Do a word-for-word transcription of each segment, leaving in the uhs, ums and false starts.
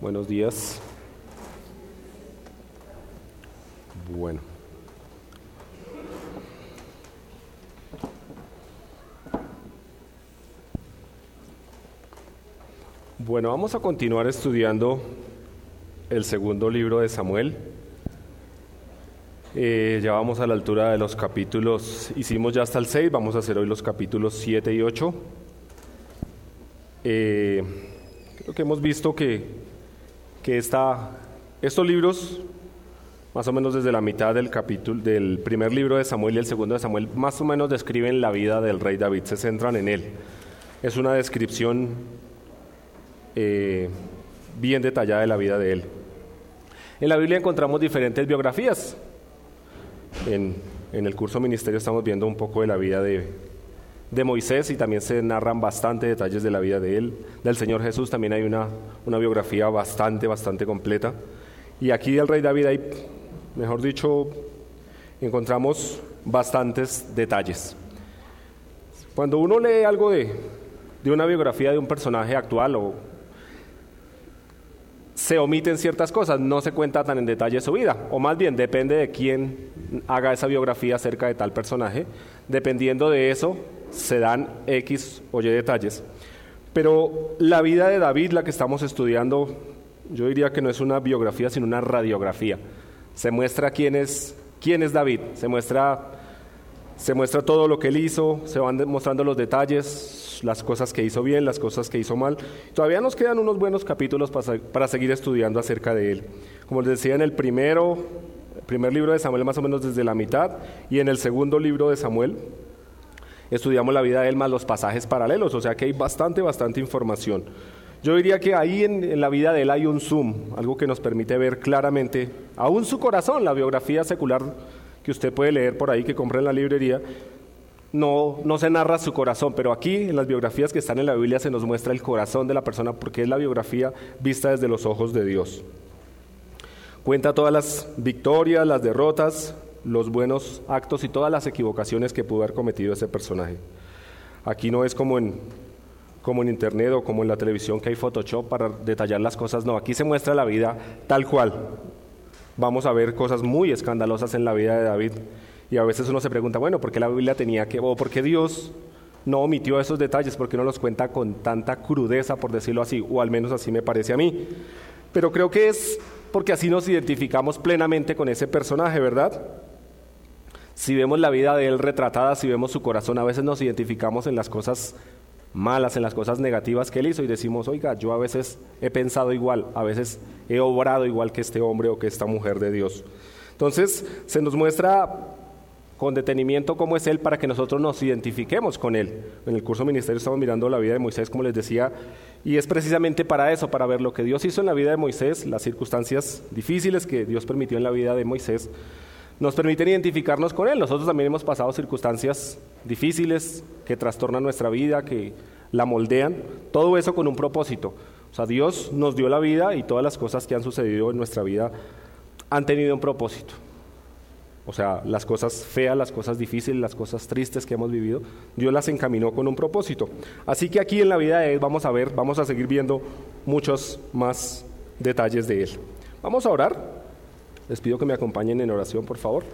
Buenos días. Bueno. Bueno, vamos a continuar estudiando el segundo libro de Samuel. Eh, ya vamos a la altura de los capítulos, hicimos ya hasta el seis, vamos a hacer hoy los capítulos siete y ocho. Eh, creo que hemos visto que, que esta, estos libros, más o menos desde la mitad del capítulo del primer libro de Samuel y el segundo de Samuel, más o menos describen la vida del rey David, se centran en él. Es una descripción eh, bien detallada de la vida de él. En la Biblia encontramos diferentes biografías. En, en el curso ministerio estamos viendo un poco de la vida de, de Moisés y también se narran bastante detalles de la vida de él. Del Señor Jesús también hay una, una biografía bastante, bastante completa. Y aquí del rey David hay, mejor dicho, encontramos bastantes detalles. Cuando uno lee algo de, de una biografía de un personaje actual o se omiten ciertas cosas, no se cuenta tan en detalle su vida, o más bien depende de quién haga esa biografía acerca de tal personaje, dependiendo de eso se dan X o Y detalles. Pero la vida de David, la que estamos estudiando, yo diría que no es una biografía sino una radiografía. Se muestra quién es, quién es David, se muestra, se muestra todo lo que él hizo, se van mostrando los detalles, las cosas que hizo bien, las cosas que hizo mal. Todavía nos quedan unos buenos capítulos para, para seguir estudiando acerca de él. Como les decía, en el primero, el primer libro de Samuel más o menos desde la mitad, y en el segundo libro de Samuel estudiamos la vida de él más los pasajes paralelos, o sea que hay bastante, bastante información. Yo diría que ahí en, en la vida de él hay un zoom, algo que nos permite ver claramente, aún su corazón, la biografía secular que usted puede leer por ahí, que compra en la librería, No, no se narra su corazón, pero aquí en las biografías que están en la Biblia se nos muestra el corazón de la persona porque es la biografía vista desde los ojos de Dios. Cuenta todas las victorias, las derrotas, los buenos actos y todas las equivocaciones que pudo haber cometido ese personaje. Aquí no es como en, como en internet o como en la televisión que hay Photoshop para detallar las cosas, no, aquí se muestra la vida tal cual. Vamos a ver cosas muy escandalosas en la vida de David. Y a veces uno se pregunta, bueno, ¿por qué la Biblia tenía que, o por qué Dios no omitió esos detalles? ¿Por qué no los cuenta con tanta crudeza, por decirlo así? O al menos así me parece a mí. Pero creo que es porque así nos identificamos plenamente con ese personaje, ¿verdad? Si vemos la vida de él retratada, si vemos su corazón, a veces nos identificamos en las cosas malas, en las cosas negativas que él hizo y decimos, oiga, yo a veces he pensado igual, a veces he obrado igual que este hombre o que esta mujer de Dios. Entonces, se nos muestra con detenimiento cómo es él para que nosotros nos identifiquemos con él. En el curso ministerio estamos mirando la vida de Moisés, como les decía, y es precisamente para eso, para ver lo que Dios hizo en la vida de Moisés, las circunstancias difíciles que Dios permitió en la vida de Moisés, nos permiten identificarnos con él. Nosotros también hemos pasado circunstancias difíciles que trastornan nuestra vida, que la moldean, todo eso con un propósito. O sea, Dios nos dio la vida y todas las cosas que han sucedido en nuestra vida han tenido un propósito. O sea, las cosas feas, las cosas difíciles, las cosas tristes que hemos vivido, Dios las encaminó con un propósito. Así que aquí en la vida de él vamos a ver, vamos a seguir viendo muchos más detalles de él. Vamos a orar. Les pido que me acompañen en oración, por favor.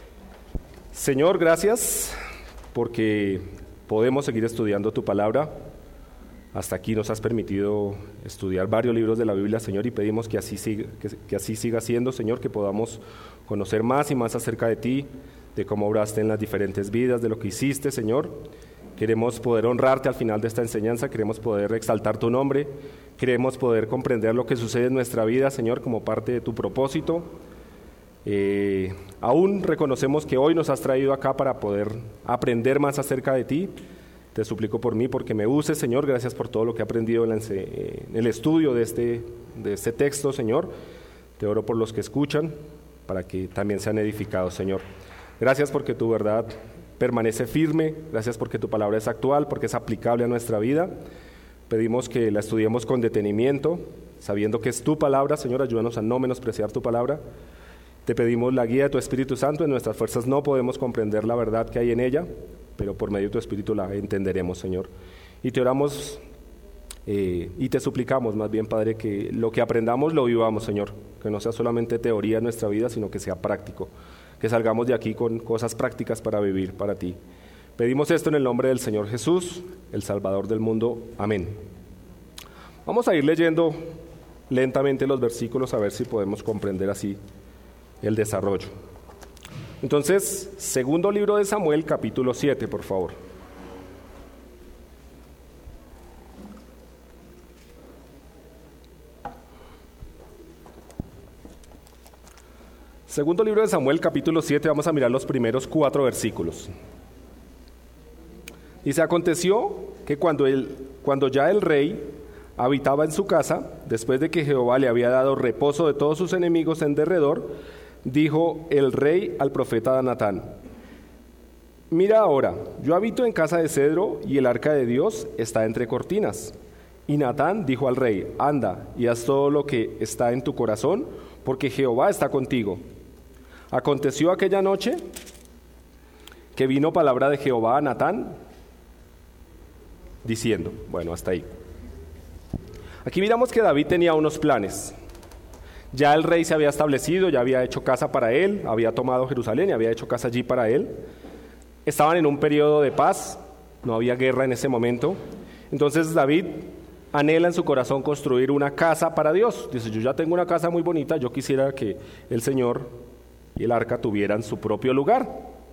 Señor, gracias porque podemos seguir estudiando tu palabra. Hasta aquí nos has permitido estudiar varios libros de la Biblia, Señor, y pedimos que así siga, que, que así siga siendo, Señor, que podamos conocer más y más acerca de ti, de cómo obraste en las diferentes vidas, de lo que hiciste, Señor. Queremos poder honrarte al final de esta enseñanza, queremos poder exaltar tu nombre, queremos poder comprender lo que sucede en nuestra vida, Señor, como parte de tu propósito. Eh, aún reconocemos que hoy nos has traído acá para poder aprender más acerca de ti. Te suplico por mí, porque me uses, Señor. Gracias por todo lo que he aprendido en, la, en el estudio de este, de este texto, Señor. Te oro por los que escuchan, para que también sean edificados, Señor. Gracias porque tu verdad permanece firme. Gracias porque tu palabra es actual, porque es aplicable a nuestra vida. Pedimos que la estudiemos con detenimiento, sabiendo que es tu palabra, Señor. Ayúdanos a no menospreciar tu palabra. Te pedimos la guía de tu Espíritu Santo. En nuestras fuerzas no podemos comprender la verdad que hay en ella, pero por medio de tu Espíritu la entenderemos, Señor. Y te oramos Eh, y te suplicamos más bien, Padre, que lo que aprendamos lo vivamos, Señor, que no sea solamente teoría en nuestra vida, sino que sea práctico, que salgamos de aquí con cosas prácticas para vivir para ti. Pedimos esto en el nombre del Señor Jesús, el Salvador del mundo. Amén. Vamos a ir leyendo lentamente los versículos a ver si podemos comprender así el desarrollo. Entonces, segundo libro de Samuel, capítulo siete, por favor. Segundo libro de Samuel, capítulo siete, vamos a mirar los primeros cuatro versículos. Dice: aconteció que cuando, el, cuando ya el rey habitaba en su casa, después de que Jehová le había dado reposo de todos sus enemigos en derredor, dijo el rey al profeta Natán: mira ahora, yo habito en casa de cedro y el arca de Dios está entre cortinas. Y Natán dijo al rey: anda y haz todo lo que está en tu corazón, porque Jehová está contigo. Aconteció aquella noche que vino palabra de Jehová a Natán, diciendo, bueno, hasta ahí. Aquí miramos que David tenía unos planes. Ya el rey se había establecido, ya había hecho casa para él, había tomado Jerusalén y había hecho casa allí para él. Estaban en un periodo de paz, no había guerra en ese momento. Entonces David anhela en su corazón construir una casa para Dios. Dice: yo ya tengo una casa muy bonita, yo quisiera que el Señor y el arca tuvieran su propio lugar.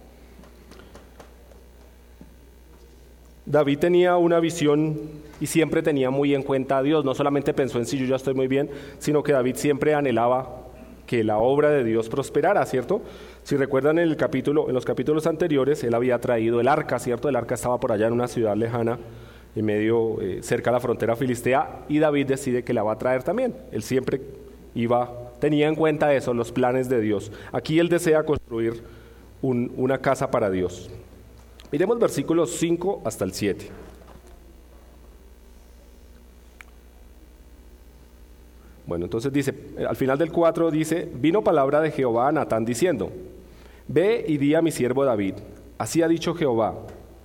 David tenía una visión y siempre tenía muy en cuenta a Dios. No solamente pensó en sí, yo ya estoy muy bien, sino que David siempre anhelaba que la obra de Dios prosperara, ¿cierto? Si recuerdan en el capítulo, en los capítulos anteriores, él había traído el arca, ¿cierto? El arca estaba por allá en una ciudad lejana, en medio, eh, cerca de la frontera filistea, y David decide que la va a traer también. Él siempre iba, tenía en cuenta eso, los planes de Dios. Aquí él desea construir un, una casa para Dios. Miremos versículos cinco hasta el siete. Bueno, entonces dice, al final del cuatro dice: vino palabra de Jehová a Natán diciendo: ve y di a mi siervo David, así ha dicho Jehová.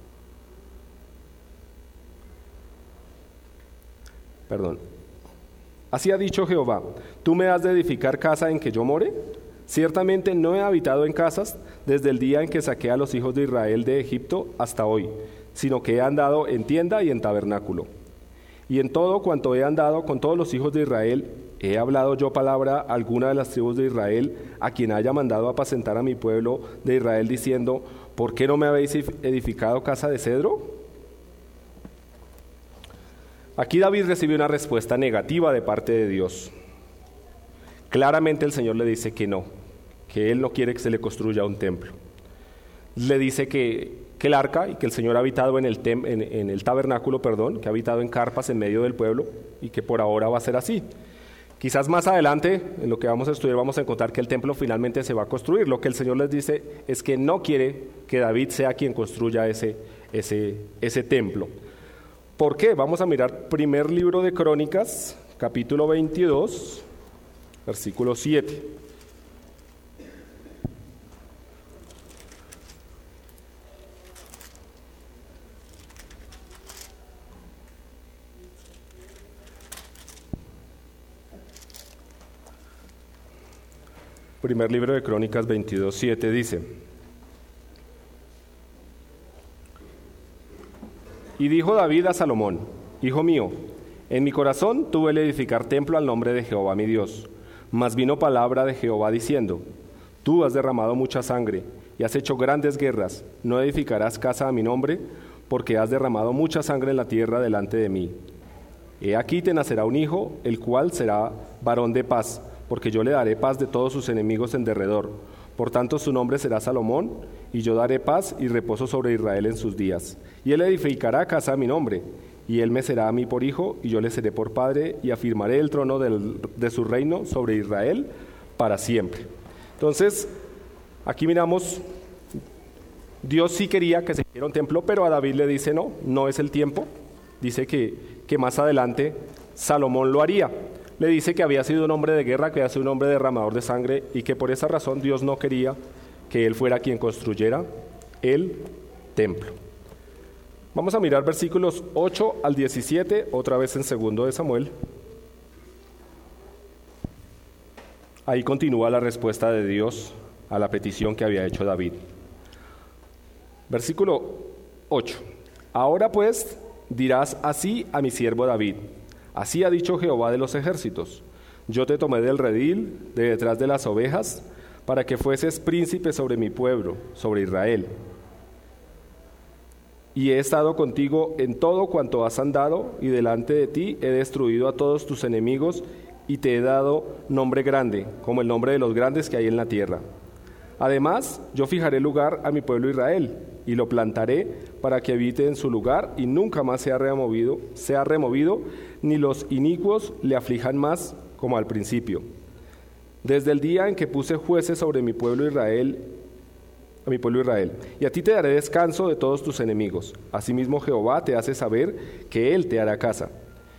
Perdón. Así ha dicho Jehová: ¿tú me has de edificar casa en que yo more? Ciertamente no he habitado en casas desde el día en que saqué a los hijos de Israel de Egipto hasta hoy, sino que he andado en tienda y en tabernáculo. Y en todo cuanto he andado con todos los hijos de Israel, ¿he hablado yo palabra a alguna de las tribus de Israel, a quien haya mandado apacentar a mi pueblo de Israel, diciendo: ¿por qué no me habéis edificado casa de cedro? Aquí David recibe una respuesta negativa de parte de Dios. Claramente el Señor le dice que no, que Él no quiere que se le construya un templo. Le dice que, que el arca y que el Señor ha habitado en el, tem, en, en el tabernáculo, perdón, que ha habitado en carpas en medio del pueblo y que por ahora va a ser así. Quizás más adelante, en lo que vamos a estudiar, vamos a encontrar que el templo finalmente se va a construir. Lo que el Señor les dice es que no quiere que David sea quien construya ese, ese, ese templo. ¿Por qué? Vamos a mirar primer libro de Crónicas, capítulo veintidós, versículo siete. Primer libro de Crónicas veintidós, siete dice: y dijo David a Salomón: hijo mío, en mi corazón tuve el edificar templo al nombre de Jehová mi Dios. Mas vino palabra de Jehová diciendo: tú has derramado mucha sangre y has hecho grandes guerras, no edificarás casa a mi nombre, porque has derramado mucha sangre en la tierra delante de mí. He aquí te nacerá un hijo, el cual será varón de paz, porque yo le daré paz de todos sus enemigos en derredor. Por tanto su nombre será Salomón, y yo daré paz y reposo sobre Israel en sus días. Y él edificará casa a mi nombre, y él me será a mí por hijo, y yo le seré por padre, y afirmaré el trono del, de su reino sobre Israel para siempre. Entonces, aquí miramos, Dios sí quería que se hiciera un templo, pero a David le dice no, no es el tiempo. Dice que, que más adelante Salomón lo haría. Le dice que había sido un hombre de guerra, que había sido un hombre derramador de sangre, y que por esa razón Dios no quería que él fuera quien construyera el templo. Vamos a mirar versículos ocho al diecisiete, otra vez en segundo de Samuel. Ahí continúa la respuesta de Dios a la petición que había hecho David. Versículo ocho. Ahora pues dirás así a mi siervo David: así ha dicho Jehová de los ejércitos: yo te tomé del redil, de detrás de las ovejas, para que fueses príncipe sobre mi pueblo, sobre Israel. Y he estado contigo en todo cuanto has andado, y delante de ti he destruido a todos tus enemigos, y te he dado nombre grande, como el nombre de los grandes que hay en la tierra. Además, yo fijaré lugar a mi pueblo Israel, y lo plantaré para que habite en su lugar, y nunca más sea removido, sea removido, ni los inicuos le aflijan más, como al principio. Desde el día en que puse jueces sobre mi pueblo Israel, a mi pueblo Israel, y a ti te daré descanso de todos tus enemigos. Asimismo Jehová te hace saber que Él te hará casa.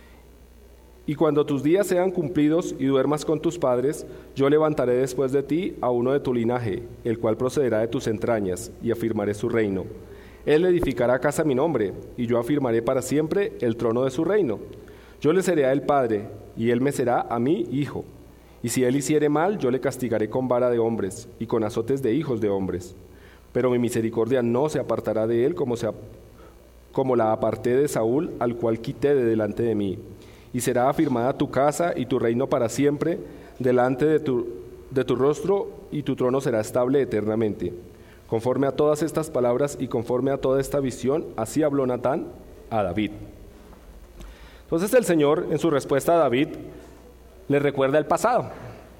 Y cuando tus días sean cumplidos y duermas con tus padres, yo levantaré después de ti a uno de tu linaje, el cual procederá de tus entrañas, y afirmaré su reino. Él edificará casa a mi nombre, y yo afirmaré para siempre el trono de su reino. Yo le seré a él padre, y él me será a mí hijo. Y si él hiciere mal, yo le castigaré con vara de hombres, y con azotes de hijos de hombres. Pero mi misericordia no se apartará de él, como, se, como la aparté de Saúl, al cual quité de delante de mí. Y será afirmada tu casa y tu reino para siempre delante de tu, de tu rostro, y tu trono será estable eternamente. Conforme a todas estas palabras y conforme a toda esta visión, así habló Natán a David. Entonces el Señor, en su respuesta a David, le recuerda el pasado.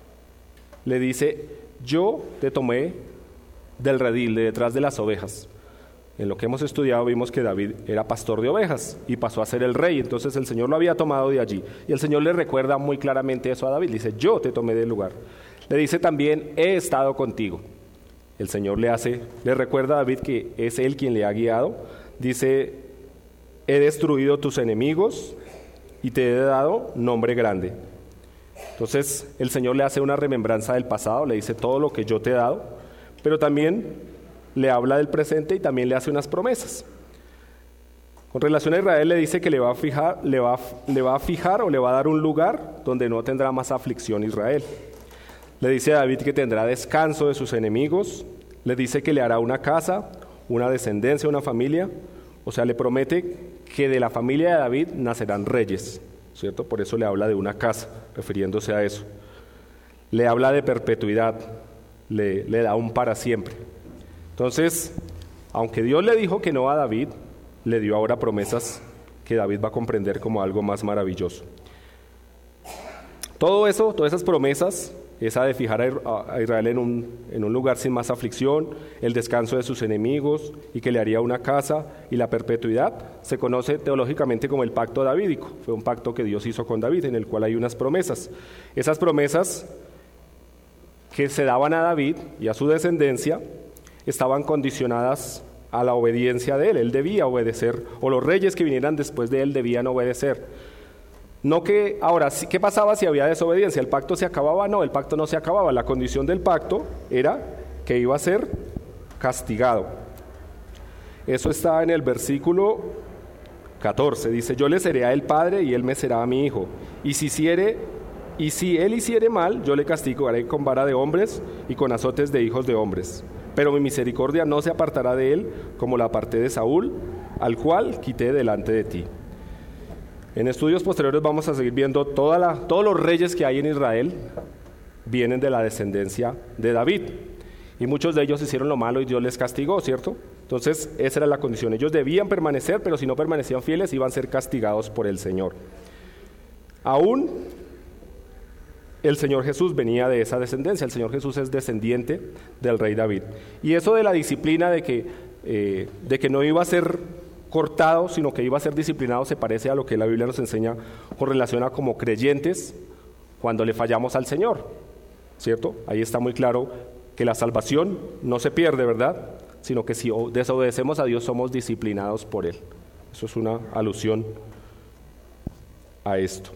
Le dice: yo te tomé del redil, de detrás de las ovejas. En lo que hemos estudiado vimos que David era pastor de ovejas y pasó a ser el rey, entonces el Señor lo había tomado de allí. Y el Señor le recuerda muy claramente eso a David, le dice: yo te tomé del lugar. Le dice también: he estado contigo. El Señor le hace, le recuerda a David que es Él quien le ha guiado. Dice: he destruido tus enemigos y te he dado nombre grande. Entonces el Señor le hace una remembranza del pasado, le dice todo lo que yo te he dado, pero también le habla del presente y también le hace unas promesas. Con relación a Israel le dice que le va a fijar, le va, le va a fijar o le va a dar un lugar donde no tendrá más aflicción Israel. Le dice a David que tendrá descanso de sus enemigos, le dice que le hará una casa, una descendencia, una familia, o sea, le promete que de la familia de David nacerán reyes, ¿cierto? Por eso le habla de una casa, refiriéndose a eso. Le habla de perpetuidad, le, le da un para siempre. Entonces, aunque Dios le dijo que no a David, le dio ahora promesas que David va a comprender como algo más maravilloso. Todo eso, todas esas promesas, esa de fijar a Israel en un, en un lugar sin más aflicción, el descanso de sus enemigos y que le haría una casa y la perpetuidad, se conoce teológicamente como el pacto davídico. Fue un pacto que Dios hizo con David en el cual hay unas promesas. Esas promesas que se daban a David y a su descendencia estaban condicionadas a la obediencia de él. Él debía obedecer, o los reyes que vinieran después de él debían obedecer. No que, ahora, ¿qué pasaba si había desobediencia? ¿El pacto se acababa? No, el pacto no se acababa. La condición del pacto era que iba a ser castigado. Eso está en el versículo catorce. Dice: yo le seré a él padre y él me será a mi hijo. Y si hiciere, y si él hiciere mal, yo le castigaré con vara de hombres y con azotes de hijos de hombres. Pero mi misericordia no se apartará de él, como la aparté de Saúl, al cual quité delante de ti. En estudios posteriores vamos a seguir viendo toda la, todos los reyes que hay en Israel vienen de la descendencia de David. Y muchos de ellos hicieron lo malo y Dios les castigó, ¿cierto? Entonces esa era la condición. Ellos debían permanecer, pero si no permanecían fieles iban a ser castigados por el Señor. Aún el Señor Jesús venía de esa descendencia. El Señor Jesús es descendiente del rey David. Y eso de la disciplina de que, eh, de que no iba a ser cortado, sino que iba a ser disciplinado, se parece a lo que la Biblia nos enseña con relación a como creyentes cuando le fallamos al Señor, ¿cierto? Ahí está muy claro que la salvación no se pierde, ¿verdad? Sino que si desobedecemos a Dios somos disciplinados por Él. Eso es una alusión a esto.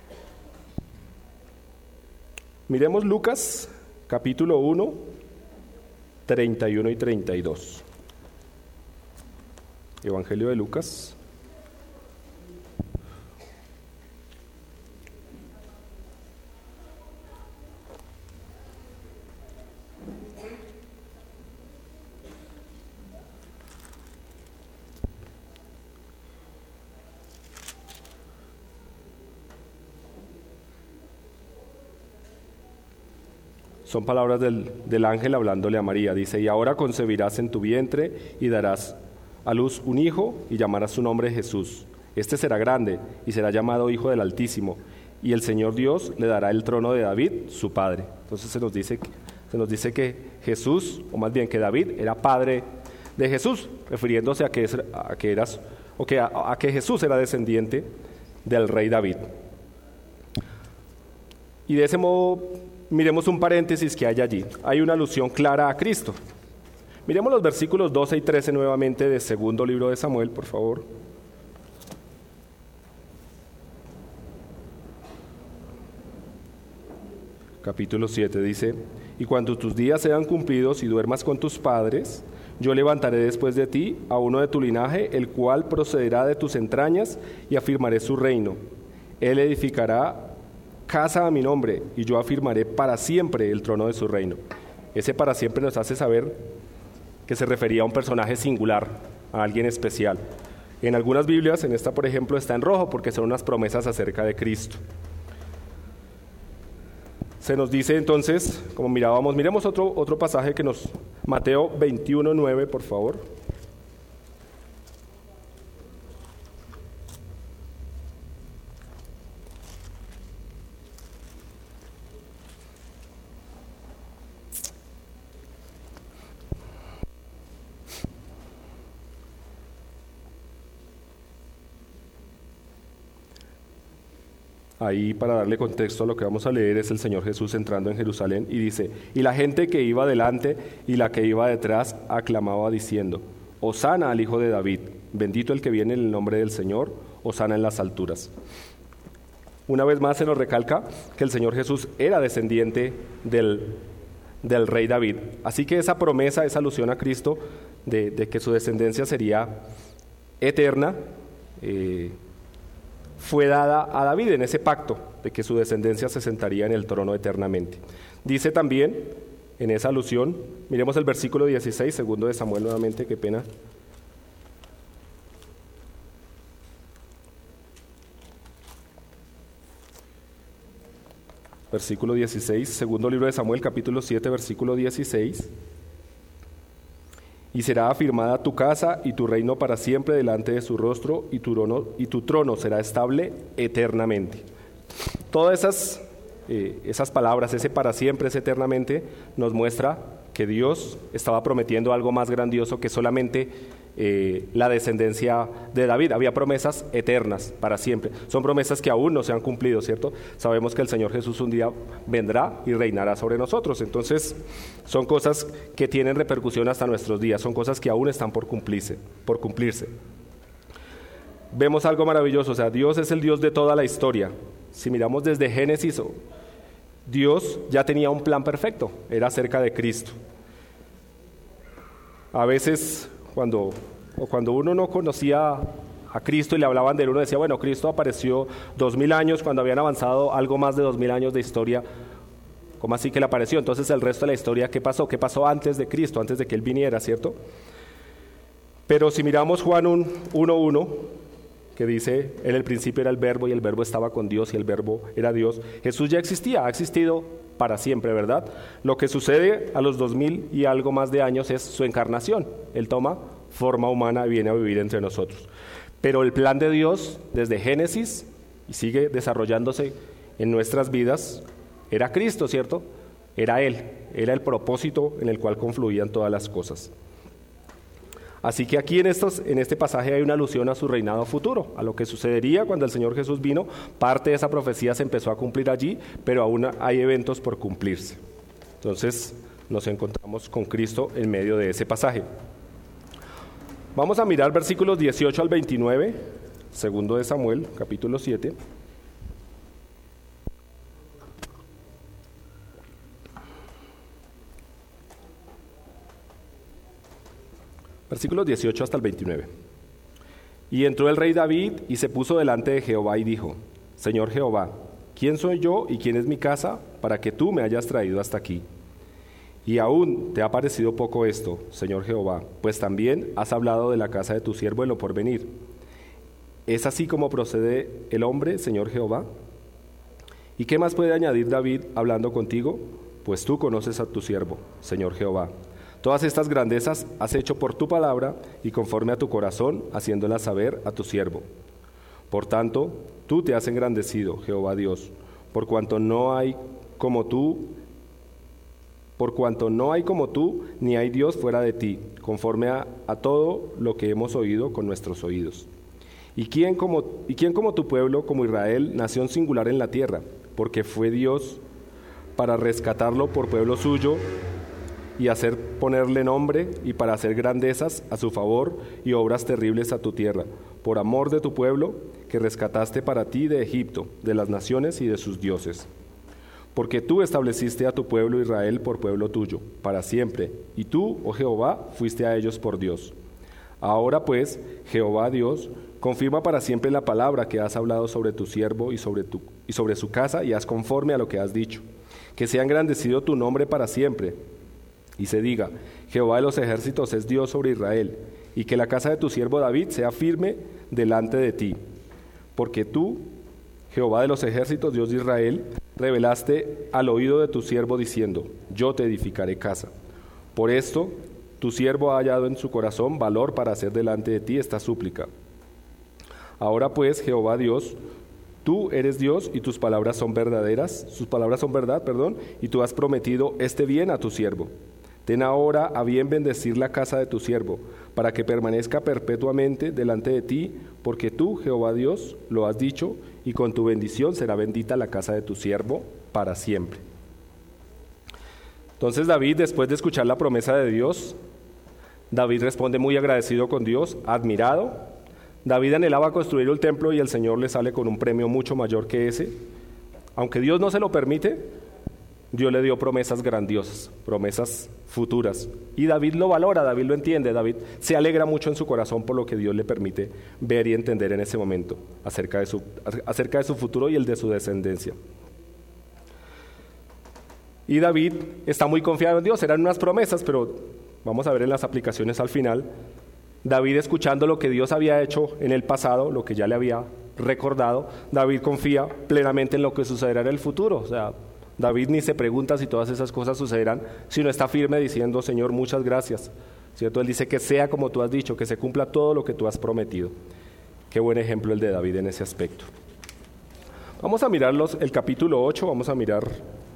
Miremos Lucas, capítulo uno, treinta y uno y treinta y dos. Evangelio de Lucas. Son palabras del, del ángel hablándole a María. Dice, y ahora concebirás en tu vientre y darás a luz un hijo y llamarás su nombre Jesús. Este será grande y será llamado Hijo del Altísimo. Y el Señor Dios le dará el trono de David, su padre. Entonces se nos dice, se nos dice que Jesús, o más bien que David, era padre de Jesús, refiriéndose a que, es, a que, eras, o que, a, a que Jesús era descendiente del rey David. Y de ese modo, miremos un paréntesis que hay allí. Hay una alusión clara a Cristo. Miremos los versículos doce y trece nuevamente de segundo libro de Samuel, por favor. Capítulo siete dice, y cuando tus días sean cumplidos y duermas con tus padres, yo levantaré después de ti a uno de tu linaje, el cual procederá de tus entrañas, y afirmaré su reino. Él edificará casa a mi nombre, y yo afirmaré para siempre el trono de su reino. Ese para siempre nos hace saber que se refería a un personaje singular, a alguien especial. En algunas Biblias, en esta por ejemplo, está en rojo porque son unas promesas acerca de Cristo. Se nos dice entonces, como mirábamos, miremos otro, otro pasaje que nos... Mateo veintiuno, nueve, por favor. Ahí, para darle contexto a lo que vamos a leer, es el Señor Jesús entrando en Jerusalén y dice, y la gente que iba delante y la que iba detrás aclamaba diciendo, Hosana al Hijo de David, bendito el que viene en el nombre del Señor, Hosana en las alturas. Una vez más se nos recalca que el Señor Jesús era descendiente del, del rey David. Así que esa promesa, esa alusión a Cristo de, de que su descendencia sería eterna, eh, fue dada a David en ese pacto de que su descendencia se sentaría en el trono eternamente. Dice también, en esa alusión, miremos el versículo dieciséis, segundo de Samuel nuevamente, qué pena. Versículo dieciséis, segundo libro de Samuel, capítulo siete, versículo dieciséis. Y será afirmada tu casa y tu reino para siempre delante de su rostro, y tu trono, y tu trono será estable eternamente. Todas esas, eh, esas palabras, ese para siempre, ese eternamente, nos muestra que Dios estaba prometiendo algo más grandioso que solamente eh, la descendencia de David. Había promesas eternas para siempre. Son promesas que aún no se han cumplido, ¿cierto? Sabemos que el Señor Jesús un día vendrá y reinará sobre nosotros. Entonces, son cosas que tienen repercusión hasta nuestros días. Son cosas que aún están por cumplirse, por cumplirse. Vemos algo maravilloso. O sea, Dios es el Dios de toda la historia. Si miramos desde Génesis, Dios ya tenía un plan perfecto. Era acerca de Cristo. A veces, cuando, o cuando uno no conocía a Cristo y le hablaban de él, uno decía, bueno, Cristo apareció dos mil años, cuando habían avanzado algo más de dos mil años de historia. ¿Cómo así que le apareció? Entonces el resto de la historia, ¿qué pasó? ¿Qué pasó antes de Cristo, antes de que Él viniera, cierto? Pero si miramos Juan uno uno, que dice, en el principio era el verbo y el verbo estaba con Dios y el verbo era Dios, Jesús ya existía, ha existido para siempre, ¿verdad? Lo que sucede a los dos mil y algo más de años es su encarnación. Él toma forma humana y viene a vivir entre nosotros. Pero el plan de Dios, desde Génesis, y sigue desarrollándose en nuestras vidas, era Cristo, ¿cierto? Era Él, era el propósito en el cual confluían todas las cosas. Así que aquí en, estos, en este pasaje hay una alusión a su reinado futuro, a lo que sucedería cuando el Señor Jesús vino. Parte de esa profecía se empezó a cumplir allí, pero aún hay eventos por cumplirse. Entonces nos encontramos con Cristo en medio de ese pasaje. Vamos a mirar versículos dieciocho al veintinueve, segundo de Samuel, capítulo siete. Versículos dieciocho hasta el veintinueve. Y entró el rey David y se puso delante de Jehová y dijo: Señor Jehová, ¿quién soy yo y quién es mi casa para que tú me hayas traído hasta aquí? Y aún te ha parecido poco esto, Señor Jehová, pues también has hablado de la casa de tu siervo en lo porvenir. ¿Es así como procede el hombre, Señor Jehová? ¿Y qué más puede añadir David hablando contigo? Pues tú conoces a tu siervo, Señor Jehová. Todas estas grandezas has hecho por tu palabra y conforme a tu corazón, haciéndolas saber a tu siervo. Por tanto, tú te has engrandecido, Jehová Dios, por cuanto no hay como tú, por cuanto no hay como tú, ni hay Dios fuera de ti, conforme a, a todo lo que hemos oído con nuestros oídos. ¿Y quién, como, ¿Y quién como tu pueblo, como Israel, nación singular en la tierra? Porque fue Dios para rescatarlo por pueblo suyo y hacer ponerle nombre y para hacer grandezas a su favor y obras terribles a tu tierra, por amor de tu pueblo que rescataste para ti de Egipto, de las naciones y de sus dioses. Porque tú estableciste a tu pueblo Israel por pueblo tuyo, para siempre, y tú, oh Jehová, fuiste a ellos por Dios. Ahora pues, Jehová Dios, confirma para siempre la palabra que has hablado sobre tu siervo y sobre, tu, y sobre su casa, y haz conforme a lo que has dicho. Que sea engrandecido tu nombre para siempre, y se diga: Jehová de los ejércitos es Dios sobre Israel, y que la casa de tu siervo David sea firme delante de ti. Porque tú, Jehová de los ejércitos, Dios de Israel, revelaste al oído de tu siervo diciendo: yo te edificaré casa. Por esto, tu siervo ha hallado en su corazón valor para hacer delante de ti esta súplica. Ahora pues, Jehová Dios, tú eres Dios y tus palabras son verdaderas, sus palabras son verdad, perdón, y tú has prometido este bien a tu siervo. Ten ahora a bien bendecir la casa de tu siervo, para que permanezca perpetuamente delante de ti, porque tú, Jehová Dios, lo has dicho, y con tu bendición será bendita la casa de tu siervo para siempre. Entonces David, después de escuchar la promesa de Dios, David responde muy agradecido con Dios, admirado. David anhelaba construir el templo y el Señor le sale con un premio mucho mayor que ese. Aunque Dios no se lo permite, Dios le dio promesas grandiosas, promesas futuras. Y David lo valora, David lo entiende, David se alegra mucho en su corazón por lo que Dios le permite ver y entender en ese momento acerca de su, acerca de su futuro y el de su descendencia. Y David está muy confiado en Dios, eran unas promesas, pero vamos a ver en las aplicaciones al final. David, escuchando lo que Dios había hecho en el pasado, lo que ya le había recordado, David confía plenamente en lo que sucederá en el futuro. O sea, David ni se pregunta si todas esas cosas sucederán, sino está firme diciendo: Señor, muchas gracias. ¿Cierto? Él dice que sea como tú has dicho, que se cumpla todo lo que tú has prometido. Qué buen ejemplo el de David en ese aspecto. Vamos a mirar los, el capítulo ocho, vamos a mirar,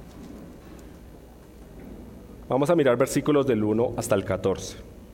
vamos a mirar versículos del uno hasta el catorce.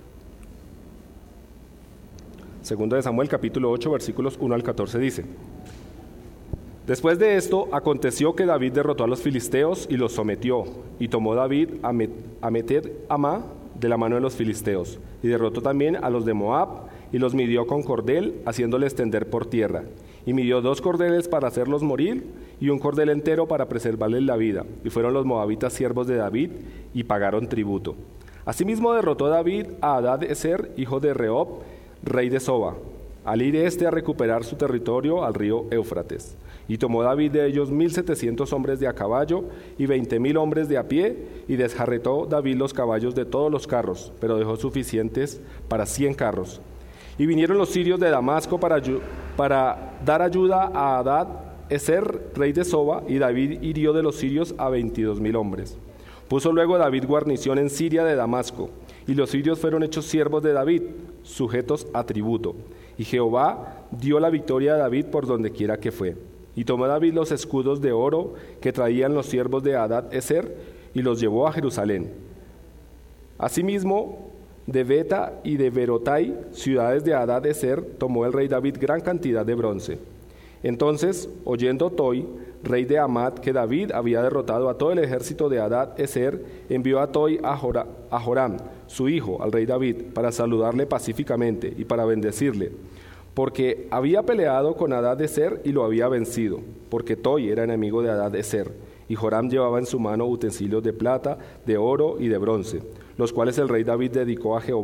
Segundo de Samuel, capítulo ocho, versículos uno al catorce dice: Después de esto, aconteció que David derrotó a los filisteos y los sometió, y tomó David a, Met, a Meter Amá de la mano de los filisteos, y derrotó también a los de Moab, y los midió con cordel, haciéndoles tender por tierra. Y midió dos cordeles para hacerlos morir, y un cordel entero para preservarles la vida. Y fueron los moabitas siervos de David, y pagaron tributo. Asimismo derrotó David a Hadad-ezer, hijo de Rehob, rey de Soba, al ir éste a recuperar su territorio al río Éufrates. Y tomó David de ellos mil setecientos hombres de a caballo y veinte mil hombres de a pie, y desjarretó David los caballos de todos los carros, pero dejó suficientes para cien carros. Y vinieron los sirios de Damasco para, para dar ayuda a Hadad-ezer, rey de Soba, y David hirió de los sirios a veintidós mil hombres. Puso luego David guarnición en Siria de Damasco, y los sirios fueron hechos siervos de David, sujetos a tributo. Y Jehová dio la victoria a David por donde quiera que fue. Y tomó David los escudos de oro que traían los siervos de Hadad-ezer y los llevó a Jerusalén. Asimismo, de Beta y de Berotai, ciudades de Hadad-ezer, tomó el rey David gran cantidad de bronce. Entonces, oyendo Toi, rey de Amad, que David había derrotado a todo el ejército de Hadad-ezer, envió a Toi a, Jora, a Joram, su hijo, al rey David, para saludarle pacíficamente y para bendecirle, porque había peleado con Hadad-ezer y lo había vencido, porque Toi era enemigo de Hadad-ezer, y Joram llevaba en su mano utensilios de plata, de oro y de bronce, los cuales el rey David dedicó a Jehová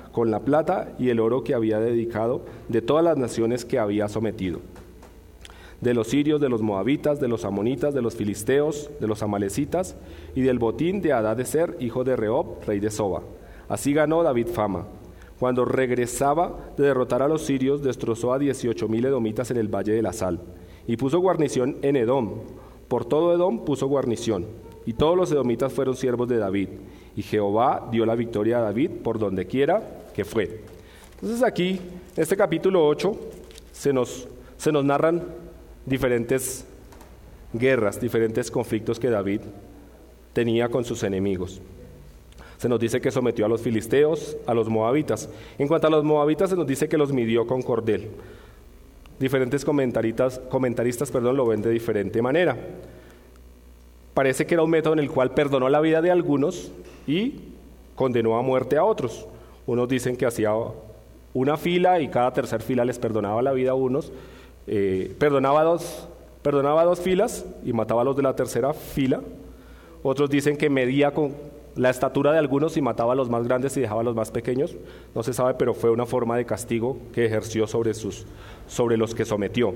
con la plata y el oro que había dedicado de todas las naciones que había sometido, de los sirios, de los moabitas, de los amonitas, de los filisteos, de los amalecitas y del botín de Hadadezer, hijo de Rehob, rey de Soba. Así ganó David fama. Cuando regresaba de derrotar a los sirios, destrozó a dieciocho mil edomitas en el valle de la Sal y puso guarnición en Edom. Por todo Edom puso guarnición, y todos los edomitas fueron siervos de David, y Jehová dio la victoria a David por donde quiera que fue. Entonces aquí, en este capítulo ocho, se nos, se nos narran diferentes guerras, diferentes conflictos que David tenía con sus enemigos. Se nos dice que sometió a los filisteos, a los moabitas. En cuanto a los moabitas, se nos dice que los midió con cordel. Diferentes comentaristas, comentaristas perdón, lo ven de diferente manera. Parece que era un método en el cual perdonó la vida de algunos y condenó a muerte a otros. Unos dicen que hacía una fila y cada tercer fila les perdonaba la vida a unos. Eh, perdonaba, dos, perdonaba dos filas y mataba a los de la tercera fila. Otros dicen que medía con la estatura de algunos y mataba a los más grandes y dejaba a los más pequeños. No se sabe, pero fue una forma de castigo que ejerció sobre, sus, sobre los que sometió.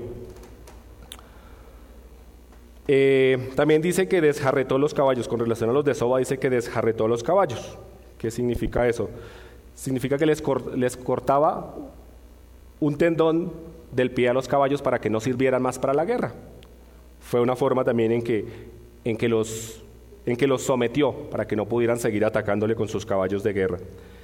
Eh, también dice que desjarretó los caballos. Con relación a los de Soba, dice que desjarretó los caballos. ¿Qué significa eso? Significa que les, cort, les cortaba un tendón del pie a los caballos para que no sirvieran más para la guerra. Fue una forma también en que, en que los... en que los sometió para que no pudieran seguir atacándole con sus caballos de guerra.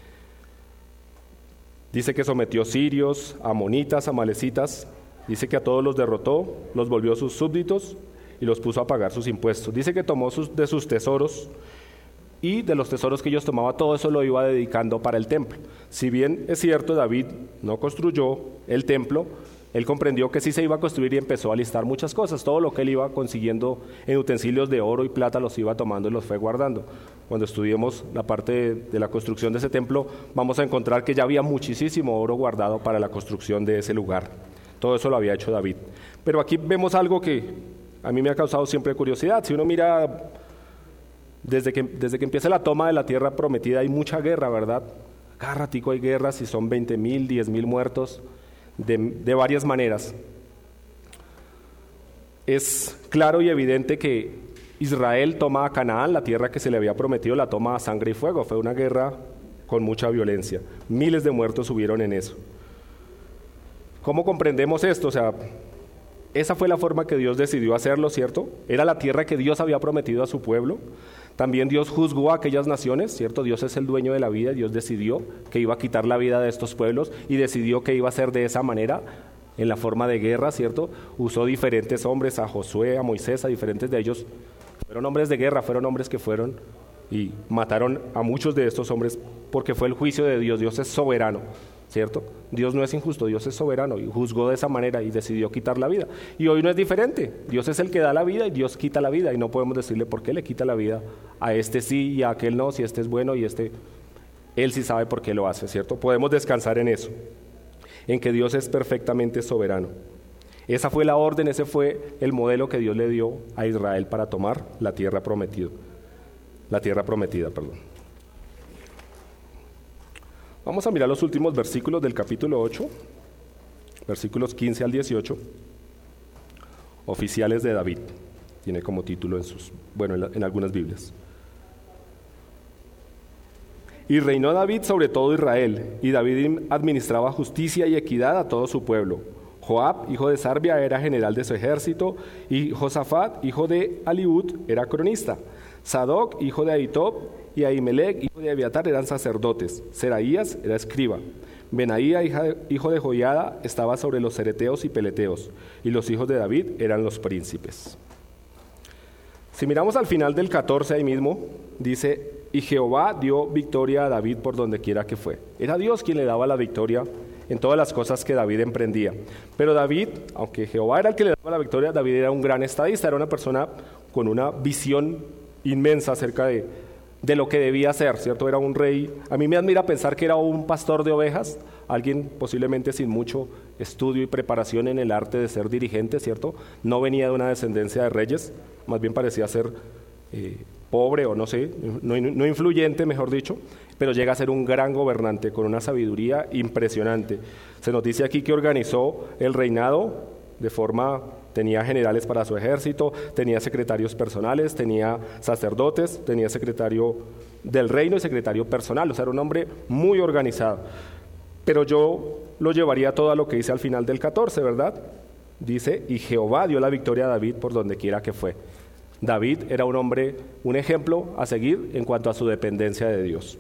Dice que sometió sirios, amonitas, amalecitas, dice que a todos los derrotó, los volvió sus súbditos y los puso a pagar sus impuestos. Dice que tomó sus, de sus tesoros y de los tesoros que ellos tomaban, todo eso lo iba dedicando para el templo. Si bien es cierto, David no construyó el templo, él comprendió que sí se iba a construir y empezó a listar muchas cosas. Todo lo que él iba consiguiendo en utensilios de oro y plata los iba tomando y los fue guardando. Cuando estudiemos la parte de, de la construcción de ese templo, vamos a encontrar que ya había muchísimo oro guardado para la construcción de ese lugar. Todo eso lo había hecho David. Pero aquí vemos algo que a mí me ha causado siempre curiosidad. Si uno mira, desde que, desde que empieza la toma de la tierra prometida hay mucha guerra, ¿verdad? Cada ratico hay guerras y son veinte mil, diez mil muertos. De, de varias maneras. Es claro y evidente que Israel toma a Canaán, la tierra que se le había prometido, la toma a sangre y fuego. Fue una guerra con mucha violencia. Miles de muertos hubieron en eso. ¿Cómo comprendemos esto? O sea, esa fue la forma que Dios decidió hacerlo, ¿cierto? Era la tierra que Dios había prometido a su pueblo. También Dios juzgó a aquellas naciones, ¿cierto? Dios es el dueño de la vida, Dios decidió que iba a quitar la vida de estos pueblos y decidió que iba a ser de esa manera, en la forma de guerra, ¿cierto? Usó diferentes hombres, a Josué, a Moisés, a diferentes de ellos. Fueron hombres de guerra, fueron hombres que fueron y mataron a muchos de estos hombres porque fue el juicio de Dios. Dios es soberano, ¿cierto? Dios no es injusto, Dios es soberano y juzgó de esa manera y decidió quitar la vida. Y hoy no es diferente, Dios es el que da la vida y Dios quita la vida y no podemos decirle por qué le quita la vida a este sí y a aquel no, si este es bueno y este, Él sí sabe por qué lo hace, ¿cierto? Podemos descansar en eso, en que Dios es perfectamente soberano. Esa fue la orden, ese fue el modelo que Dios le dio a Israel para tomar la tierra prometida, la tierra prometida, perdón. Vamos a mirar los últimos versículos del capítulo ocho, versículos quince al dieciocho, oficiales de David, tiene como título en sus, bueno, en, la, en algunas Biblias. Y reinó David sobre todo Israel, y David administraba justicia y equidad a todo su pueblo. Joab, hijo de Sarbia, era general de su ejército, y Josafat, hijo de Aliud, era cronista. Sadoc, hijo de Ahitob, y Ahimelech, hijo de Abiatar, eran sacerdotes. Seraías era escriba. Benaía, hijo de Joiada, estaba sobre los cereteos y peleteos, y los hijos de David eran los príncipes. Si miramos al final del catorce ahí mismo, dice, y Jehová dio victoria a David por donde quiera que fue. Era Dios quien le daba la victoria en todas las cosas que David emprendía. Pero David, aunque Jehová era el que le daba la victoria, David era un gran estadista, era una persona con una visión inmensa acerca de, de lo que debía hacer, ¿cierto? Era un rey. A mí me admira pensar que era un pastor de ovejas, alguien posiblemente sin mucho estudio y preparación en el arte de ser dirigente, ¿cierto? No venía de una descendencia de reyes, más bien parecía ser eh, pobre o no sé, no, no influyente, mejor dicho, pero llega a ser un gran gobernante con una sabiduría impresionante. Se nos dice aquí que organizó el reinado de forma, tenía generales para su ejército, tenía secretarios personales, tenía sacerdotes, tenía secretario del reino y secretario personal, o sea, era un hombre muy organizado. Pero yo lo llevaría todo a lo que dice al final del catorce, ¿verdad? Dice, y Jehová dio la victoria a David por donde quiera que fue. David era un hombre, un ejemplo a seguir en cuanto a su dependencia de Dios.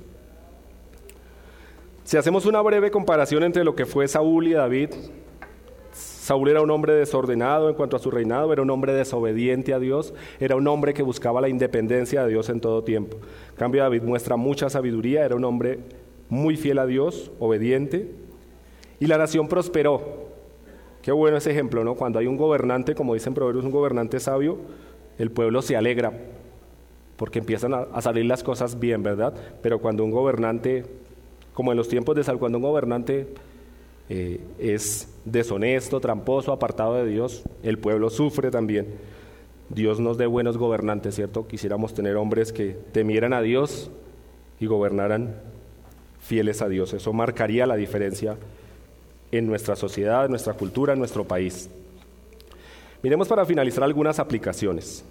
Si hacemos una breve comparación entre lo que fue Saúl y David, Saúl era un hombre desordenado en cuanto a su reinado, era un hombre desobediente a Dios, era un hombre que buscaba la independencia de Dios en todo tiempo. En cambio, David muestra mucha sabiduría, era un hombre muy fiel a Dios, obediente, y la nación prosperó. Qué bueno ese ejemplo, ¿no? Cuando hay un gobernante, como dicen Proverbios, un gobernante sabio, el pueblo se alegra, porque empiezan a, a salir las cosas bien, ¿verdad? Pero cuando un gobernante, como en los tiempos de Saúl, cuando un gobernante eh, es deshonesto, tramposo, apartado de Dios, el pueblo sufre también. Dios nos dé buenos gobernantes, ¿cierto? Quisiéramos tener hombres que temieran a Dios y gobernaran fieles a Dios. Eso marcaría la diferencia en nuestra sociedad, en nuestra cultura, en nuestro país. Miremos para finalizar algunas aplicaciones.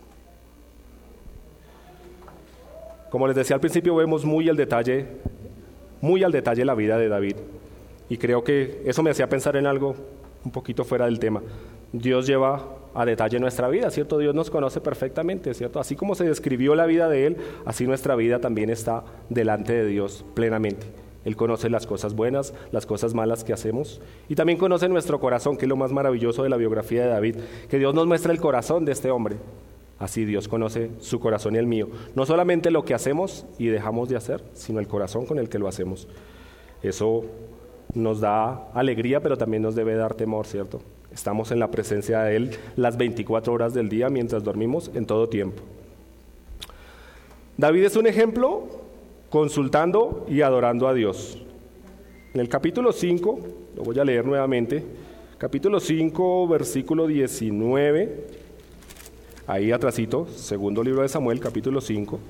Como les decía al principio, vemos muy al detalle, muy al detalle la vida de David. Y creo que eso me hacía pensar en algo un poquito fuera del tema. Dios lleva a detalle nuestra vida, ¿cierto? Dios nos conoce perfectamente, ¿cierto? Así como se describió la vida de Él, así nuestra vida también está delante de Dios plenamente. Él conoce las cosas buenas, las cosas malas que hacemos, y también conoce nuestro corazón, que es lo más maravilloso de la biografía de David, que Dios nos muestra el corazón de este hombre. Así Dios conoce su corazón y el mío. No solamente lo que hacemos y dejamos de hacer, sino el corazón con el que lo hacemos. Eso nos da alegría, pero también nos debe dar temor, ¿cierto? Estamos en la presencia de Él las veinticuatro horas del día mientras dormimos, en todo tiempo. David es un ejemplo consultando y adorando a Dios. En el capítulo cinco, lo voy a leer nuevamente, capítulo cinco, versículo diecinueve, ahí atrasito, segundo libro de Samuel, capítulo cinco.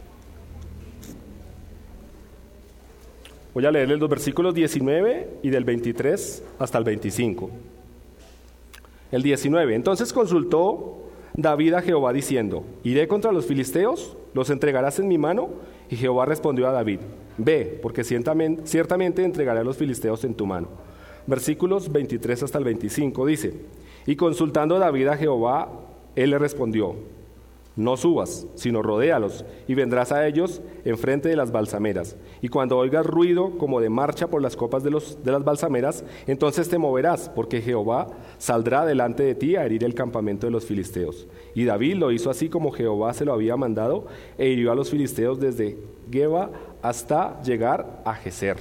Voy a leer los versículos diecinueve y del veintitrés hasta el veinticinco. El diecinueve, entonces consultó David a Jehová diciendo, ¿iré contra los filisteos? ¿Los entregarás en mi mano? Y Jehová respondió a David, ve, porque ciertamente, ciertamente entregaré a los filisteos en tu mano. Versículos veintitrés hasta el veinticinco dice, y consultando David a Jehová, él le respondió, no subas, sino rodéalos, y vendrás a ellos enfrente de las balsameras. Y cuando oigas ruido como de marcha por las copas de, los, de las balsameras, entonces te moverás, porque Jehová saldrá delante de ti a herir el campamento de los filisteos. Y David lo hizo así como Jehová se lo había mandado, e hirió a los filisteos desde Geba hasta llegar a Geser.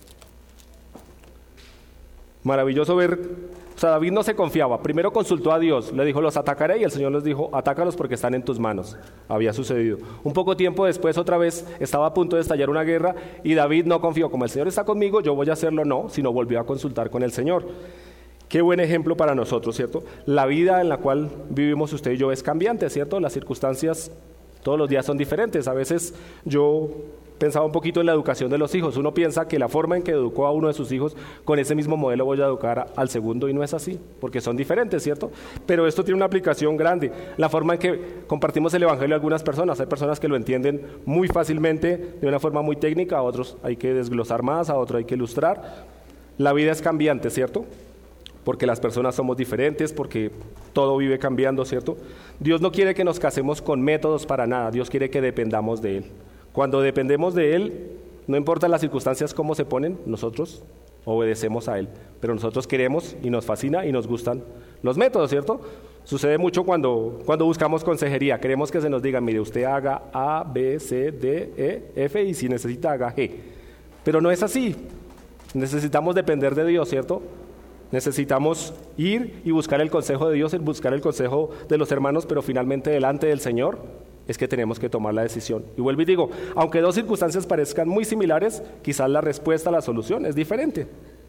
Maravilloso ver. O sea, David no se confiaba. Primero consultó a Dios, le dijo, los atacaré, y el Señor les dijo, atácalos porque están en tus manos. Había sucedido. Un poco tiempo después, otra vez, estaba a punto de estallar una guerra, y David no confió. Como el Señor está conmigo, yo voy a hacerlo, no, sino volvió a consultar con el Señor. Qué buen ejemplo para nosotros, ¿cierto? La vida en la cual vivimos usted y yo es cambiante, ¿cierto? Las circunstancias todos los días son diferentes. A veces yo pensaba un poquito en la educación de los hijos. Uno piensa que la forma en que educó a uno de sus hijos, con ese mismo modelo voy a educar al segundo, y no es así, porque son diferentes, ¿cierto? Pero esto tiene una aplicación grande. La forma en que compartimos el Evangelio a algunas personas, hay personas que lo entienden muy fácilmente, de una forma muy técnica, a otros hay que desglosar más, a otros hay que ilustrar. La vida es cambiante, ¿cierto? Porque las personas somos diferentes, porque todo vive cambiando, ¿cierto? Dios no quiere que nos casemos con métodos para nada, Dios quiere que dependamos de Él. Cuando dependemos de Él, no importa las circunstancias cómo se ponen, nosotros obedecemos a Él. Pero nosotros queremos y nos fascina y nos gustan los métodos, ¿cierto? Sucede mucho cuando, cuando buscamos consejería. Queremos que se nos diga, mire, usted haga A, B, C, D, E, F, y si necesita haga G. Pero no es así. Necesitamos depender de Dios, ¿cierto? Necesitamos ir y buscar el consejo de Dios, buscar el consejo de los hermanos, pero finalmente delante del Señor es que tenemos que tomar la decisión. Y vuelvo y digo, aunque dos circunstancias parezcan muy similares, quizás la respuesta a la solución es diferente.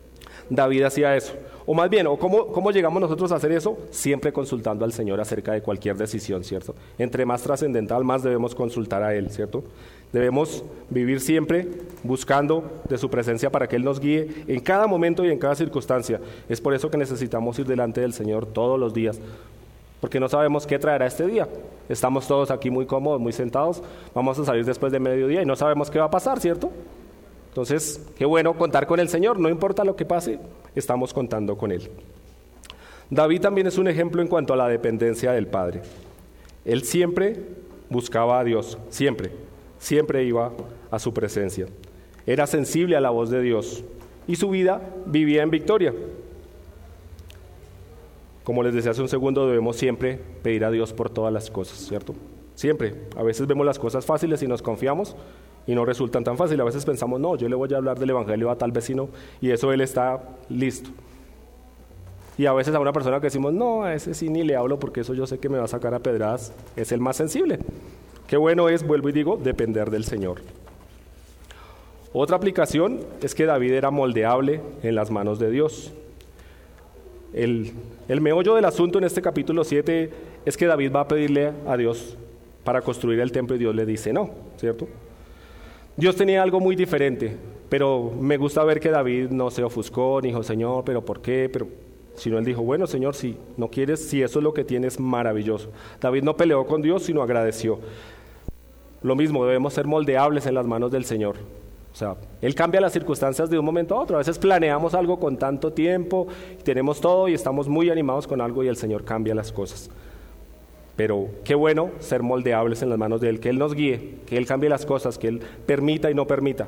David hacía eso. O más bien, ¿o cómo, cómo llegamos nosotros a hacer eso? Siempre consultando al Señor acerca de cualquier decisión, ¿cierto? Entre más trascendental, más debemos consultar a Él, ¿cierto? Debemos vivir siempre buscando de su presencia para que Él nos guíe en cada momento y en cada circunstancia. Es por eso que necesitamos ir delante del Señor todos los días, porque no sabemos qué traerá este día. Estamos todos aquí muy cómodos, muy sentados, vamos a salir después de mediodía y no sabemos qué va a pasar, ¿cierto? Entonces, qué bueno contar con el Señor, no importa lo que pase, estamos contando con Él. David también es un ejemplo en cuanto a la dependencia del Padre. Él siempre buscaba a Dios, siempre, siempre iba a su presencia. Era sensible a la voz de Dios y su vida vivía en victoria. Como les decía hace un segundo, debemos siempre pedir a Dios por todas las cosas, ¿cierto? Siempre. A veces vemos las cosas fáciles y nos confiamos y no resultan tan fáciles. A veces pensamos, no, yo le voy a hablar del evangelio a tal vecino y eso él está listo. Y a veces a una persona que decimos, no, a ese sí ni le hablo porque eso yo sé que me va a sacar a pedradas, es el más sensible. Qué bueno es, vuelvo y digo, depender del Señor. Otra aplicación es que David era moldeable en las manos de Dios. El, el meollo del asunto en este capítulo siete es que David va a pedirle a Dios para construir el templo y Dios le dice no, ¿cierto? Dios tenía algo muy diferente, pero me gusta ver que David no se ofuscó, ni dijo, Señor, ¿pero por qué? Pero, sino él dijo, bueno, Señor, si no quieres, si eso es lo que tienes, maravilloso. David no peleó con Dios, sino agradeció. Lo mismo, debemos ser moldeables en las manos del Señor. O sea, Él cambia las circunstancias de un momento a otro. A veces planeamos algo con tanto tiempo, tenemos todo y estamos muy animados con algo y el Señor cambia las cosas. Pero qué bueno ser moldeables en las manos de Él, que Él nos guíe, que Él cambie las cosas, que Él permita y no permita.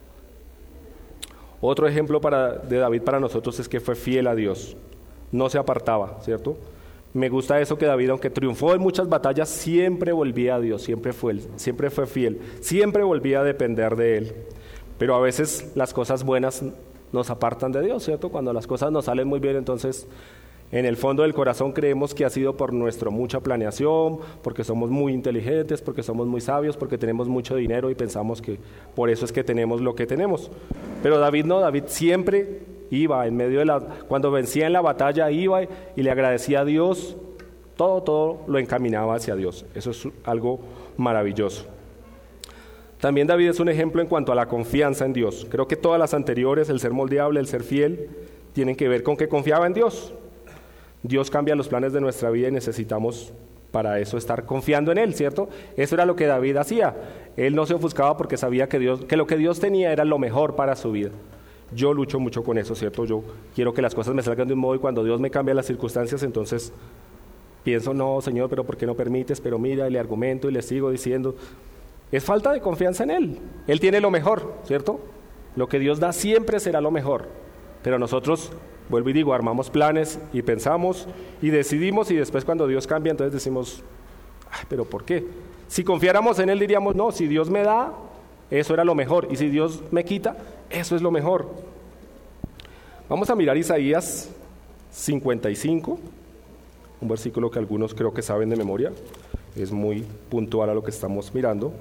Otro ejemplo para, de David para nosotros es que fue fiel a Dios, no se apartaba, ¿cierto? Me gusta eso que David, aunque triunfó en muchas batallas, siempre volvía a Dios, siempre fue, siempre fue fiel, siempre volvía a depender de Él. Pero a veces las cosas buenas nos apartan de Dios, ¿cierto? Cuando las cosas nos salen muy bien, entonces en el fondo del corazón creemos que ha sido por nuestra mucha planeación, porque somos muy inteligentes, porque somos muy sabios, porque tenemos mucho dinero y pensamos que por eso es que tenemos lo que tenemos. Pero David no, David siempre iba en medio de la... Cuando vencía en la batalla iba y le agradecía a Dios, todo, todo lo encaminaba hacia Dios. Eso es algo maravilloso. También David es un ejemplo en cuanto a la confianza en Dios. Creo que todas las anteriores, el ser moldeable, el ser fiel, tienen que ver con que confiaba en Dios. Dios cambia los planes de nuestra vida y necesitamos para eso estar confiando en Él, ¿cierto? Eso era lo que David hacía. Él no se ofuscaba porque sabía que, Dios, que lo que Dios tenía era lo mejor para su vida. Yo lucho mucho con eso, ¿cierto? Yo quiero que las cosas me salgan de un modo y cuando Dios me cambia las circunstancias, entonces pienso, no, Señor, pero ¿por qué no permites? Pero mira, y le argumento y le sigo diciendo... Es falta de confianza en Él. Él tiene lo mejor, ¿cierto? Lo que Dios da siempre será lo mejor. Pero nosotros, vuelvo y digo, armamos planes y pensamos y decidimos y después cuando Dios cambia, entonces decimos, ay, ¿pero por qué? Si confiáramos en Él diríamos, no, si Dios me da, eso era lo mejor. Y si Dios me quita, eso es lo mejor. Vamos a mirar Isaías cincuenta y cinco, un versículo que algunos creo que saben de memoria. Es muy puntual a lo que estamos mirando.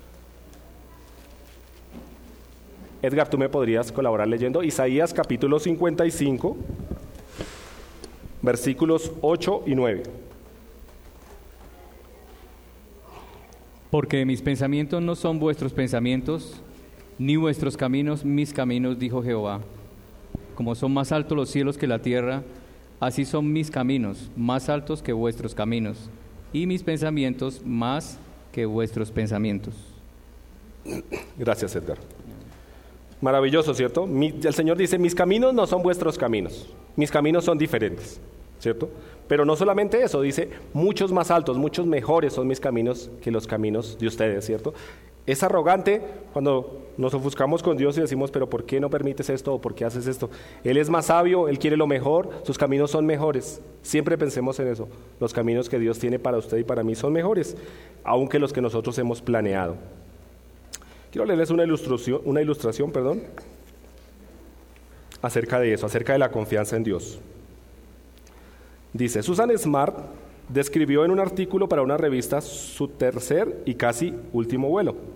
Edgar, ¿tú me podrías colaborar leyendo? Isaías capítulo cincuenta y cinco, versículos ocho y nueve. Porque mis pensamientos no son vuestros pensamientos, ni vuestros caminos mis caminos, dijo Jehová. Como son más altos los cielos que la tierra, así son mis caminos, más altos que vuestros caminos, y mis pensamientos más que vuestros pensamientos. Gracias, Edgar. Maravilloso, ¿cierto? Mi, el Señor dice, mis caminos no son vuestros caminos, mis caminos son diferentes, ¿cierto? Pero no solamente eso, dice, muchos más altos, muchos mejores son mis caminos que los caminos de ustedes, ¿cierto? Es arrogante cuando nos ofuscamos con Dios y decimos, pero ¿por qué no permites esto o por qué haces esto? Él es más sabio, Él quiere lo mejor, sus caminos son mejores. Siempre pensemos en eso, los caminos que Dios tiene para usted y para mí son mejores, aunque los que nosotros hemos planeado. Quiero leerles una ilustración, una ilustración, perdón, acerca de eso, acerca de la confianza en Dios. Dice, Susan Smart describió en un artículo para una revista su tercer y casi último vuelo.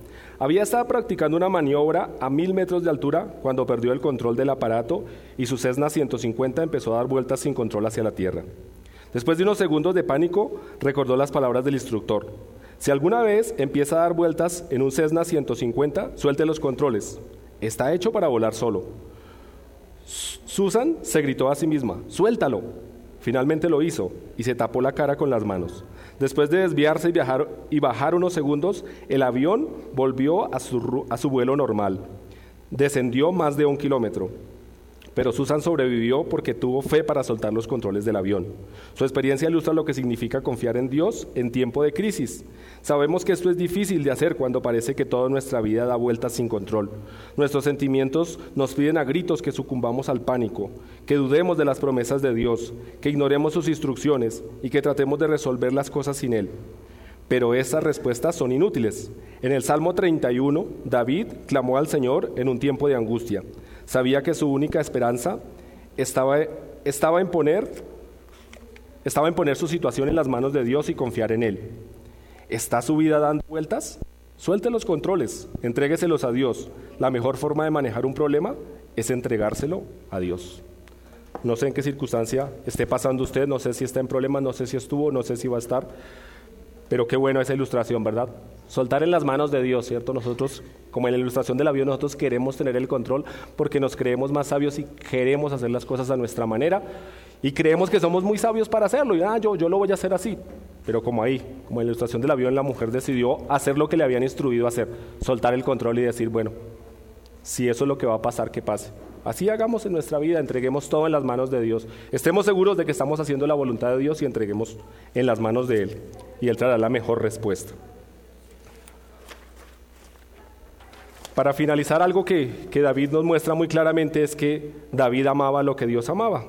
Había estado practicando una maniobra a mil metros de altura cuando perdió el control del aparato y su Cessna ciento cincuenta empezó a dar vueltas sin control hacia la tierra. Después de unos segundos de pánico, recordó las palabras del instructor. Si alguna vez empieza a dar vueltas en un Cessna ciento cincuenta, suelte los controles. Está hecho para volar solo. Susan se gritó a sí misma, ¡suéltalo! Finalmente lo hizo y se tapó la cara con las manos. Después de desviarse y, viajar, y bajar unos segundos, el avión volvió a su, a su vuelo normal. Descendió más de un kilómetro. Pero Susan sobrevivió porque tuvo fe para soltar los controles del avión. Su experiencia ilustra lo que significa confiar en Dios en tiempo de crisis. Sabemos que esto es difícil de hacer cuando parece que toda nuestra vida da vueltas sin control. Nuestros sentimientos nos piden a gritos que sucumbamos al pánico, que dudemos de las promesas de Dios, que ignoremos sus instrucciones y que tratemos de resolver las cosas sin Él. Pero esas respuestas son inútiles. En el Salmo treinta y uno, David clamó al Señor en un tiempo de angustia. Sabía que su única esperanza estaba, estaba, en poner, estaba en poner su situación en las manos de Dios y confiar en Él. ¿Está su vida dando vueltas? Suelte los controles, entrégueselos a Dios. La mejor forma de manejar un problema es entregárselo a Dios. No sé en qué circunstancia esté pasando usted, no sé si está en problemas, no sé si estuvo, no sé si va a estar, pero qué bueno esa ilustración, ¿verdad? Soltar en las manos de Dios, ¿cierto? Nosotros, como en la ilustración del avión, nosotros queremos tener el control porque nos creemos más sabios y queremos hacer las cosas a nuestra manera y creemos que somos muy sabios para hacerlo y ah, yo, yo lo voy a hacer así. Pero como ahí, como en la ilustración del avión, la mujer decidió hacer lo que le habían instruido a hacer, soltar el control y decir, bueno, si eso es lo que va a pasar, que pase. Así hagamos en nuestra vida, entreguemos todo en las manos de Dios. Estemos seguros de que estamos haciendo la voluntad de Dios y entreguemos en las manos de Él. Y Él traerá la mejor respuesta. Para finalizar, algo que, que David nos muestra muy claramente es que David amaba lo que Dios amaba.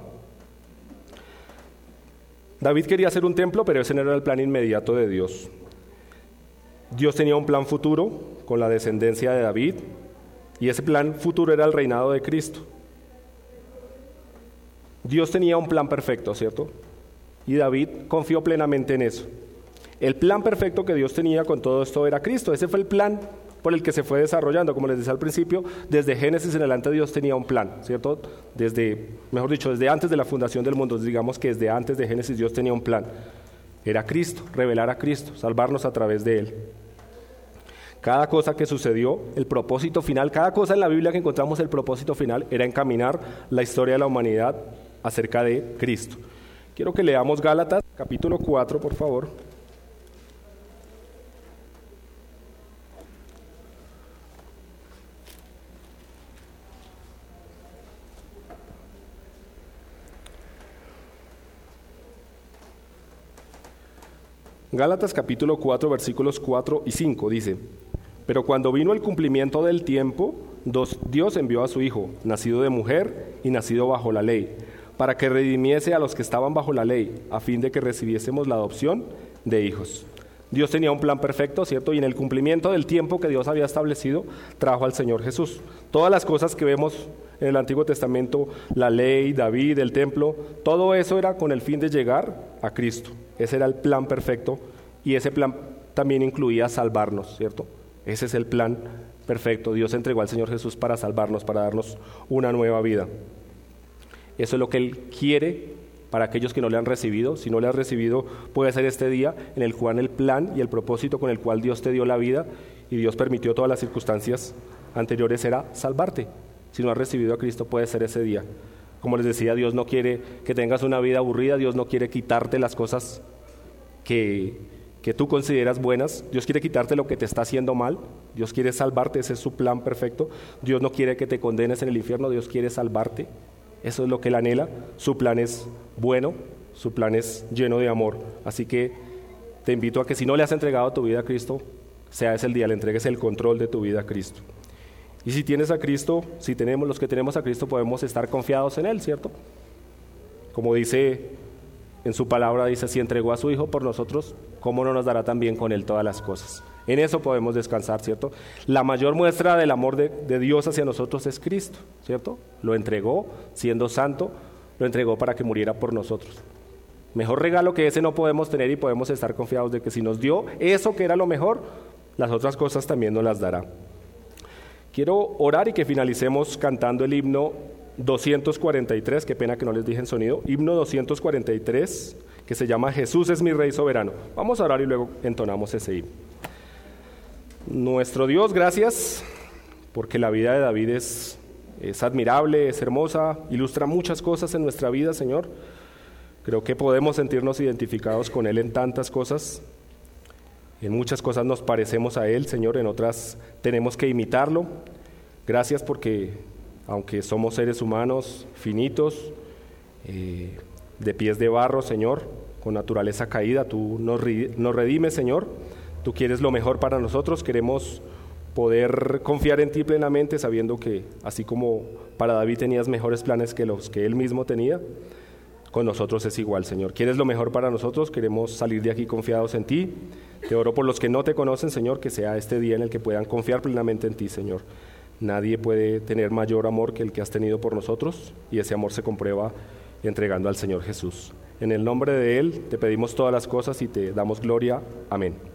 David quería hacer un templo, pero ese no era el plan inmediato de Dios. Dios tenía un plan futuro con la descendencia de David, y ese plan futuro era el reinado de Cristo. Dios tenía un plan perfecto, ¿cierto? Y David confió plenamente en eso. El plan perfecto que Dios tenía con todo esto era Cristo. Ese fue el plan por el que se fue desarrollando. Como les decía al principio, desde Génesis en adelante Dios tenía un plan, ¿cierto? Desde, mejor dicho, desde antes de la fundación del mundo, digamos que desde antes de Génesis Dios tenía un plan. Era Cristo, revelar a Cristo, salvarnos a través de Él. Cada cosa que sucedió, el propósito final, cada cosa en la Biblia que encontramos, el propósito final era encaminar la historia de la humanidad acerca de Cristo. Quiero que leamos Gálatas, capítulo cuatro, por favor. Gálatas capítulo cuatro, versículos cuatro y cinco, dice: Pero cuando vino el cumplimiento del tiempo, Dios envió a su Hijo, nacido de mujer y nacido bajo la ley, para que redimiese a los que estaban bajo la ley, a fin de que recibiésemos la adopción de hijos. Dios tenía un plan perfecto, ¿cierto? Y en el cumplimiento del tiempo que Dios había establecido, trajo al Señor Jesús. Todas las cosas que vemos en el Antiguo Testamento, la ley, David, el templo, todo eso era con el fin de llegar a Cristo. Ese era el plan perfecto y ese plan también incluía salvarnos, ¿cierto? Ese es el plan perfecto. Dios entregó al Señor Jesús para salvarnos, para darnos una nueva vida. Eso es lo que Él quiere para aquellos que no le han recibido. Si no le has recibido, puede ser este día en el cual el plan y el propósito con el cual Dios te dio la vida y Dios permitió todas las circunstancias anteriores era salvarte. Si no has recibido a Cristo, puede ser ese día. Como les decía, Dios no quiere que tengas una vida aburrida, Dios no quiere quitarte las cosas que, que tú consideras buenas, Dios quiere quitarte lo que te está haciendo mal, Dios quiere salvarte, ese es su plan perfecto. Dios no quiere que te condenes en el infierno, Dios quiere salvarte, eso es lo que Él anhela. Su plan es bueno, su plan es lleno de amor, así que te invito a que si no le has entregado tu vida a Cristo, sea ese el día, le entregues el control de tu vida a Cristo. Y si tienes a Cristo, si tenemos los que tenemos a Cristo, podemos estar confiados en Él, ¿cierto? Como dice en su palabra, dice, si entregó a su Hijo por nosotros, ¿cómo no nos dará también con Él todas las cosas? En eso podemos descansar, ¿cierto? La mayor muestra del amor de, de Dios hacia nosotros es Cristo, ¿cierto? Lo entregó, siendo santo, lo entregó para que muriera por nosotros. Mejor regalo que ese no podemos tener y podemos estar confiados de que si nos dio eso que era lo mejor, las otras cosas también nos las dará. Quiero orar y que finalicemos cantando el himno doscientos cuarenta y tres, qué pena que no les dije en sonido, himno doscientos cuarenta y tres, que se llama Jesús es mi Rey soberano. Vamos a orar y luego entonamos ese himno. Nuestro Dios, gracias, porque la vida de David es, es admirable, es hermosa, ilustra muchas cosas en nuestra vida, Señor. Creo que podemos sentirnos identificados con Él en tantas cosas. En muchas cosas nos parecemos a Él, Señor, en otras tenemos que imitarlo. Gracias porque, aunque somos seres humanos finitos, eh, de pies de barro, Señor, con naturaleza caída, Tú nos, nos redimes, Señor. Tú quieres lo mejor para nosotros, queremos poder confiar en Ti plenamente, sabiendo que, así como para David tenías mejores planes que los que él mismo tenía, con nosotros es igual, Señor. Quieres lo mejor para nosotros, queremos salir de aquí confiados en Ti. Te oro por los que no Te conocen, Señor, que sea este día en el que puedan confiar plenamente en Ti, Señor. Nadie puede tener mayor amor que el que has tenido por nosotros, y ese amor se comprueba entregando al Señor Jesús. En el nombre de Él te pedimos todas las cosas y Te damos gloria. Amén.